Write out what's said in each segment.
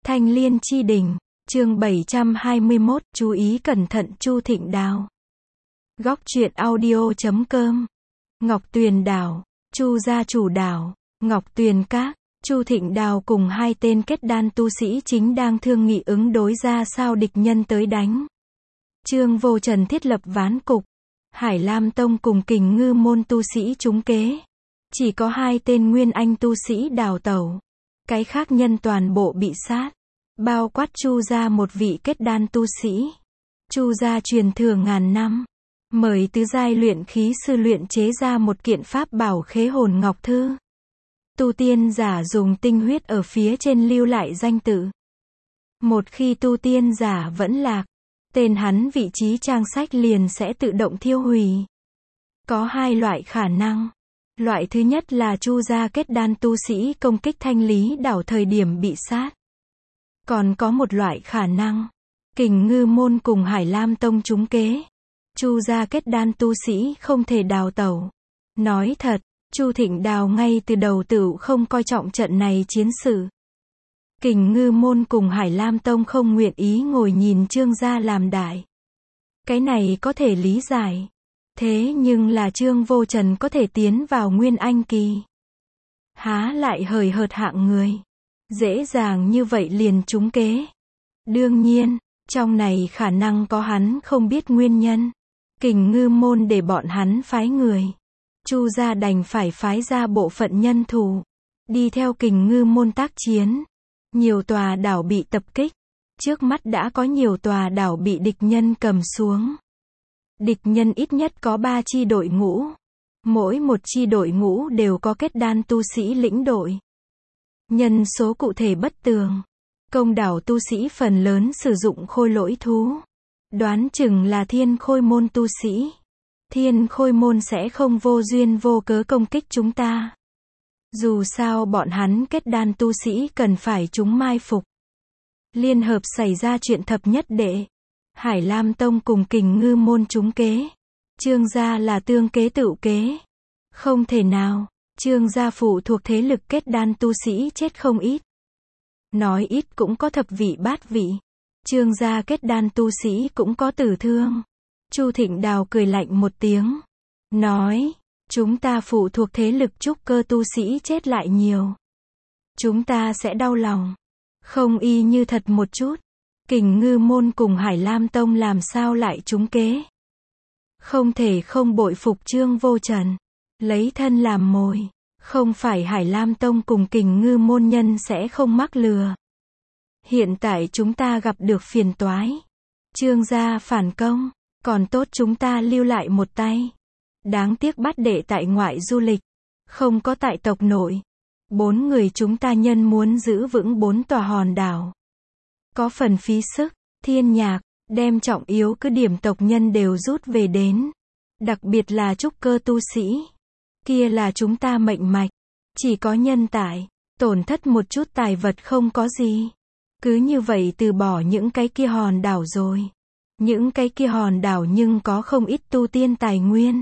Thanh Liên Chi Đình, chương 721, chú ý cẩn thận Chu Thịnh Đào. Góc truyện audio.com. Ngọc Tuyền Đảo, Chu gia chủ đảo, Ngọc Tuyền Các, Chu Thịnh Đào cùng hai tên kết đan tu sĩ chính đang thương nghị ứng đối ra sao địch nhân tới đánh. Trương Vô Trần thiết lập ván cục, Hải Lam Tông cùng Kình Ngư môn tu sĩ trúng kế. Chỉ có hai tên nguyên anh tu sĩ đào tẩu. Cái khác nhân toàn bộ bị sát. Bao quát Chu gia một vị kết đan tu sĩ. Chu gia truyền thừa ngàn năm. Mời tứ giai luyện khí sư luyện chế ra một kiện pháp bảo khế hồn ngọc thư. Tu tiên giả dùng tinh huyết ở phía trên lưu lại danh tự. Một khi tu tiên giả vẫn lạc, tên hắn vị trí trang sách liền sẽ tự động thiêu hủy. Có hai loại khả năng. Loại thứ nhất là Chu gia kết đan tu sĩ công kích Thanh Lý đảo thời điểm bị sát. Còn có một loại khả năng, Kình Ngư môn cùng Hải Lam Tông trúng kế. Chu gia kết đan tu sĩ không thể đào tẩu. Nói thật, Chu Thịnh Đào ngay từ đầu tự không coi trọng trận này chiến sự. Kình Ngư môn cùng Hải Lam Tông không nguyện ý ngồi nhìn Trương gia làm đại. Cái này có thể lý giải. Thế nhưng là Trương Vô Trần có thể tiến vào Nguyên Anh kỳ. Há lại hời hợt hạng người. Dễ dàng như vậy liền trúng kế. Đương nhiên, trong này khả năng có hắn không biết nguyên nhân. Kình Ngư môn để bọn hắn phái người. Chu gia đành phải phái ra bộ phận nhân thủ. Đi theo Kình Ngư môn tác chiến. Nhiều tòa đảo bị tập kích. Trước mắt đã có nhiều tòa đảo bị địch nhân cầm xuống. Địch nhân ít nhất có 3 chi đội ngũ. Mỗi một chi đội ngũ đều có kết đan tu sĩ lĩnh đội. Nhân số cụ thể bất tường. Công đảo tu sĩ phần lớn sử dụng khôi lỗi thú. Đoán chừng là thiên khôi môn tu sĩ. Thiên khôi môn sẽ không vô duyên vô cớ công kích chúng ta. Dù sao bọn hắn kết đan tu sĩ cần phải chúng mai phục. Liên hợp xảy ra chuyện thập nhất đệ. Hải Lam Tông cùng Kình Ngư môn trúng kế. Trương gia là tương kế tựu kế. Không thể nào, Trương gia phụ thuộc thế lực kết đan tu sĩ chết không ít. Nói ít cũng có thập vị bát vị. Trương gia kết đan tu sĩ cũng có tử thương. Chu Thịnh Đào cười lạnh một tiếng. Nói, chúng ta phụ thuộc thế lực trúc cơ tu sĩ chết lại nhiều. Chúng ta sẽ đau lòng. Không y như thật một chút. Kình Ngư môn cùng Hải Lam Tông làm sao lại trúng kế. Không thể không bội phục Trương Vô Trần. Lấy thân làm mồi. Không phải Hải Lam Tông cùng Kình Ngư môn nhân sẽ không mắc lừa. Hiện tại chúng ta gặp được phiền toái. Trương gia phản công. Còn tốt chúng ta lưu lại một tay. Đáng tiếc bát đệ tại ngoại du lịch. Không có tại tộc nội. 4 người chúng ta nhân muốn giữ vững 4 tòa hòn đảo. Có phần phí sức, Thiên Nhạc, đem trọng yếu cứ điểm tộc nhân đều rút về đến. Đặc biệt là trúc cơ tu sĩ. Kia là chúng ta mệnh mạch. Chỉ có nhân tài, tổn thất một chút tài vật không có gì. Cứ như vậy từ bỏ những cái kia hòn đảo rồi. Những cái kia hòn đảo nhưng có không ít tu tiên tài nguyên.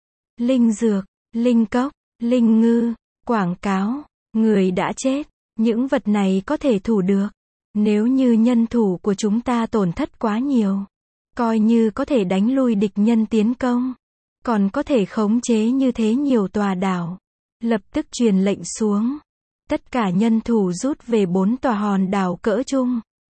Linh dược, linh cốc, linh ngư, quảng cáo, người đã chết. Những vật này có thể thủ được. Nếu như nhân thủ của chúng ta tổn thất quá nhiều, coi như có thể đánh lui địch nhân tiến công, còn có thể khống chế như thế nhiều tòa đảo. Lập tức truyền lệnh xuống. Tất cả nhân thủ rút về 4 tòa hòn đảo cỡ trung.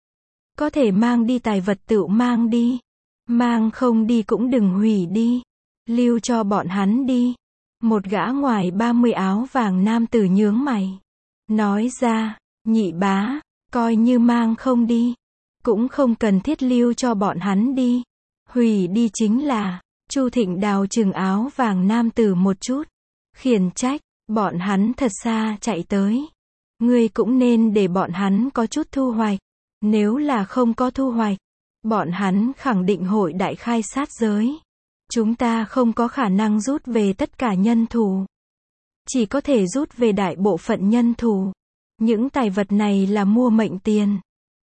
Có thể mang đi tài vật tự mang đi. Mang không đi cũng đừng hủy đi. Lưu cho bọn hắn đi. Một gã ngoài 30 áo vàng nam tử nhướng mày. Nói ra, nhị bá. Coi như mang không đi. Cũng không cần thiết lưu cho bọn hắn đi. Hủy đi chính là. Chu Thịnh Đào chừng áo vàng nam tử một chút. Khiển trách. Bọn hắn thật xa chạy tới. Ngươi cũng nên để bọn hắn có chút thu hoạch. Nếu là không có thu hoạch. Bọn hắn khẳng định hội đại khai sát giới. Chúng ta không có khả năng rút về tất cả nhân thủ. Chỉ có thể rút về đại bộ phận nhân thủ. Những tài vật này là mua mệnh tiền.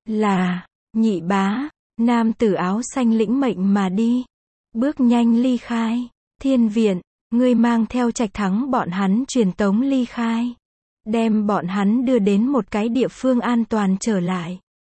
Là, nhị bá, nam tử áo xanh lĩnh mệnh mà đi. Bước nhanh ly khai. Thiên viện, ngươi mang theo Trạch Thắng bọn hắn truyền tống ly khai. Đem bọn hắn đưa đến một cái địa phương an toàn trở lại.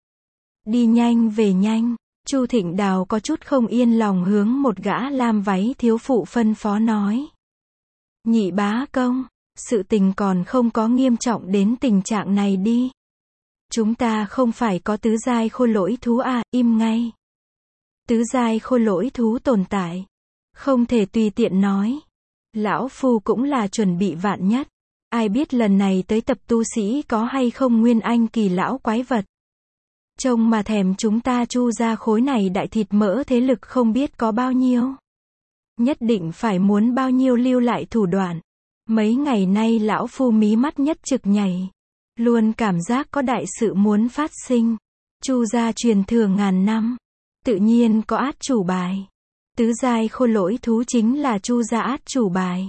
Đi nhanh về nhanh. Chu Thịnh Đào có chút không yên lòng hướng một gã lam váy thiếu phụ phân phó nói. Nhị bá công, sự tình còn không có nghiêm trọng đến tình trạng này đi. Chúng ta không phải có tứ giai khôi lỗi thú à, im ngay. Tứ giai khôi lỗi thú tồn tại. Không thể tùy tiện nói. Lão Phu cũng là chuẩn bị vạn nhất. Ai biết lần này tới tập tu sĩ có hay không nguyên anh kỳ lão quái vật. Trông mà thèm chúng ta Chu ra khối này đại thịt mỡ thế lực không biết có bao nhiêu. Nhất định phải muốn bao nhiêu lưu lại thủ đoạn. Mấy ngày nay lão Phu mí mắt nhất trực nhảy. Luôn cảm giác có đại sự muốn phát sinh. Chu gia truyền thừa ngàn năm. Tự nhiên có át chủ bài. Tứ giai khôi lỗi thú chính là Chu gia át chủ bài.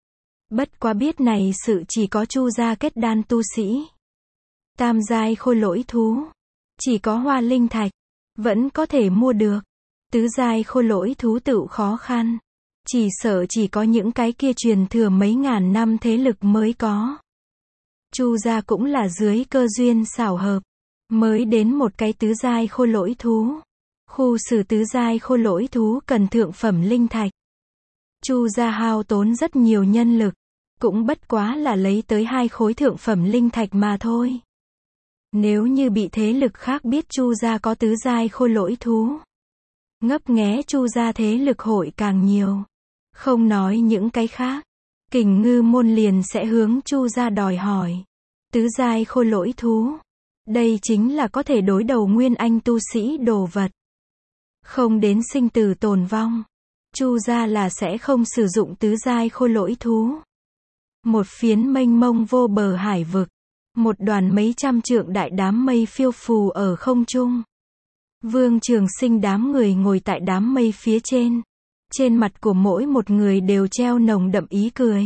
Bất quá biết này sự chỉ có Chu gia kết đan tu sĩ. Tam giai khôi lỗi thú. Chỉ có hoa linh thạch. Vẫn có thể mua được. Tứ giai khôi lỗi thú tự khó khăn. Chỉ sợ chỉ có những cái kia truyền thừa mấy ngàn năm thế lực mới có. Chu gia cũng là dưới cơ duyên xảo hợp. Mới đến một cái tứ giai khôi lỗi thú. Khu xử tứ giai khôi lỗi thú cần thượng phẩm linh thạch. Chu gia hao tốn rất nhiều nhân lực. Cũng bất quá là lấy tới 2 khối thượng phẩm linh thạch mà thôi. Nếu như bị thế lực khác biết Chu gia có tứ giai khôi lỗi thú. Ngấp nghé Chu gia thế lực hội càng nhiều. Không nói những cái khác. Kình Ngư môn liền sẽ hướng Chu gia đòi hỏi. Tứ giai khôi lỗi thú. Đây chính là có thể đối đầu nguyên anh tu sĩ đồ vật. Không đến sinh tử tồn vong. Chu gia là sẽ không sử dụng tứ giai khôi lỗi thú. Một phiến mênh mông vô bờ hải vực. Một đoàn mấy trăm trượng đại đám mây phiêu phù ở không trung. Vương Trường Sinh đám người ngồi tại đám mây phía trên. Trên mặt của mỗi một người đều treo nồng đậm ý cười.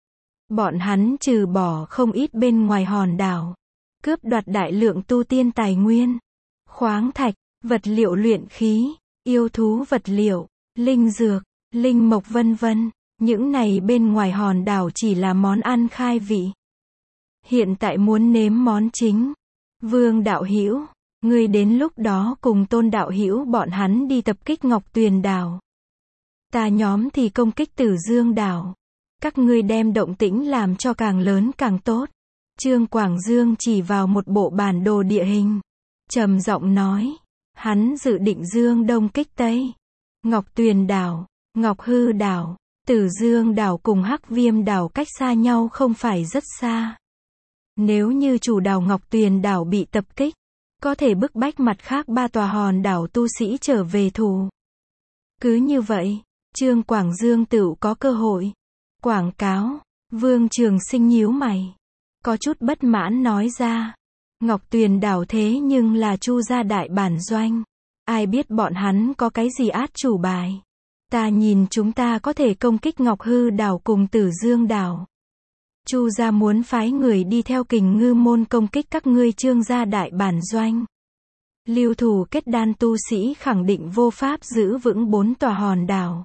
Bọn hắn trừ bỏ không ít bên ngoài hòn đảo. Cướp đoạt đại lượng tu tiên tài nguyên. Khoáng thạch, vật liệu luyện khí, yêu thú vật liệu, linh dược, linh mộc vân vân. Những này bên ngoài hòn đảo chỉ là món ăn khai vị. Hiện tại muốn nếm món chính. Vương đạo hữu, ngươi đến lúc đó cùng Tôn đạo hữu bọn hắn đi tập kích Ngọc Tuyền đảo. Ta nhóm thì công kích Tử Dương đảo. Các ngươi đem động tĩnh làm cho càng lớn càng tốt. Trương Quảng Dương chỉ vào một bộ bản đồ địa hình. Trầm giọng nói. Hắn dự định Dương Đông kích Tây. Ngọc Tuyền đảo, Ngọc Hư đảo, Tử Dương đảo cùng Hắc Viêm đảo cách xa nhau không phải rất xa. Nếu như chủ đảo Ngọc Tuyền đảo bị tập kích, có thể bức bách mặt khác 3 tòa hòn đảo tu sĩ trở về thủ. Cứ như vậy, Trương Quảng Dương tự có cơ hội. Quảng cáo, Vương Trường Sinh nhíu mày. Có chút bất mãn nói ra. Ngọc Tuyền đảo thế nhưng là Chu gia đại bản doanh. Ai biết bọn hắn có cái gì át chủ bài. Ta nhìn chúng ta có thể công kích Ngọc Hư đảo cùng Tử Dương đảo. Chu gia muốn phái người đi theo Kình Ngư môn công kích các ngươi Trương gia đại bản doanh. Lưu thủ kết đan tu sĩ khẳng định vô pháp giữ vững 4 tòa hòn đảo.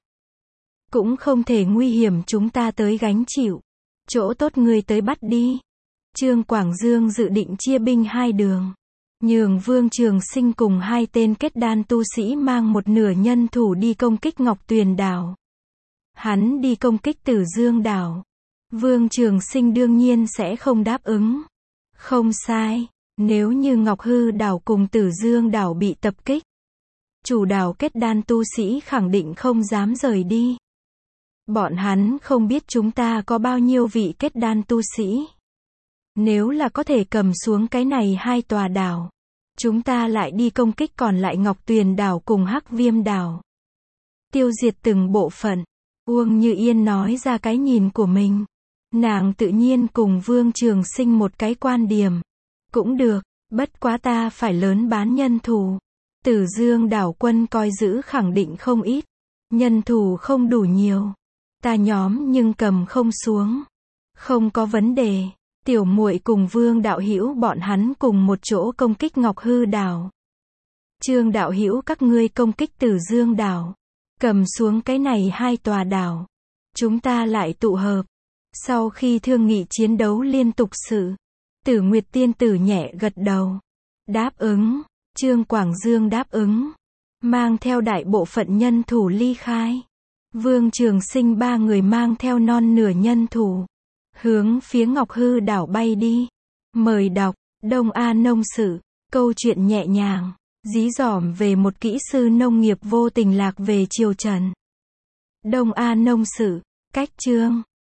Cũng không thể nguy hiểm chúng ta tới gánh chịu. Chỗ tốt ngươi tới bắt đi. Trương Quảng Dương dự định chia binh 2 đường. Nhường Vương Trường Sinh cùng 2 tên kết đan tu sĩ mang một nửa nhân thủ đi công kích Ngọc Tuyền đảo. Hắn đi công kích Tử Dương đảo. Vương Trường Sinh đương nhiên sẽ không đáp ứng. Không sai, nếu như Ngọc Hư đảo cùng Tử Dương đảo bị tập kích, chủ đảo kết đan tu sĩ khẳng định không dám rời đi. Bọn hắn không biết chúng ta có bao nhiêu vị kết đan tu sĩ. Nếu là có thể cầm xuống cái này 2 tòa đảo, chúng ta lại đi công kích còn lại Ngọc Tuyền đảo cùng Hắc Viêm đảo. Tiêu diệt từng bộ phận. Uông Như Yên nói ra cái nhìn của mình. Nàng tự nhiên cùng Vương Trường Sinh một cái quan điểm. Cũng được, bất quá ta phải lớn bán nhân thủ. Tử Dương đảo quân coi giữ khẳng định không ít. Nhân thủ không đủ nhiều. Ta nhóm nhưng cầm không xuống. Không có vấn đề. Tiểu muội cùng Vương đạo hữu bọn hắn cùng một chỗ công kích Ngọc Hư đảo. Trương đạo hữu các ngươi công kích Tử Dương đảo. Cầm xuống cái này 2 tòa đảo. Chúng ta lại tụ hợp. Sau khi thương nghị chiến đấu liên tục sự. Tử Nguyệt tiên tử nhẹ gật đầu. Đáp ứng. Trương Quảng Dương đáp ứng, mang theo đại bộ phận nhân thủ ly khai. Vương Trường Sinh ba người mang theo non nửa nhân thủ, hướng phía Ngọc Hư đảo bay đi. Mời đọc, Đông A Nông Sự, câu chuyện nhẹ nhàng, dí dỏm về một kỹ sư nông nghiệp vô tình lạc về triều Trần. Đông A Nông Sự, cách chương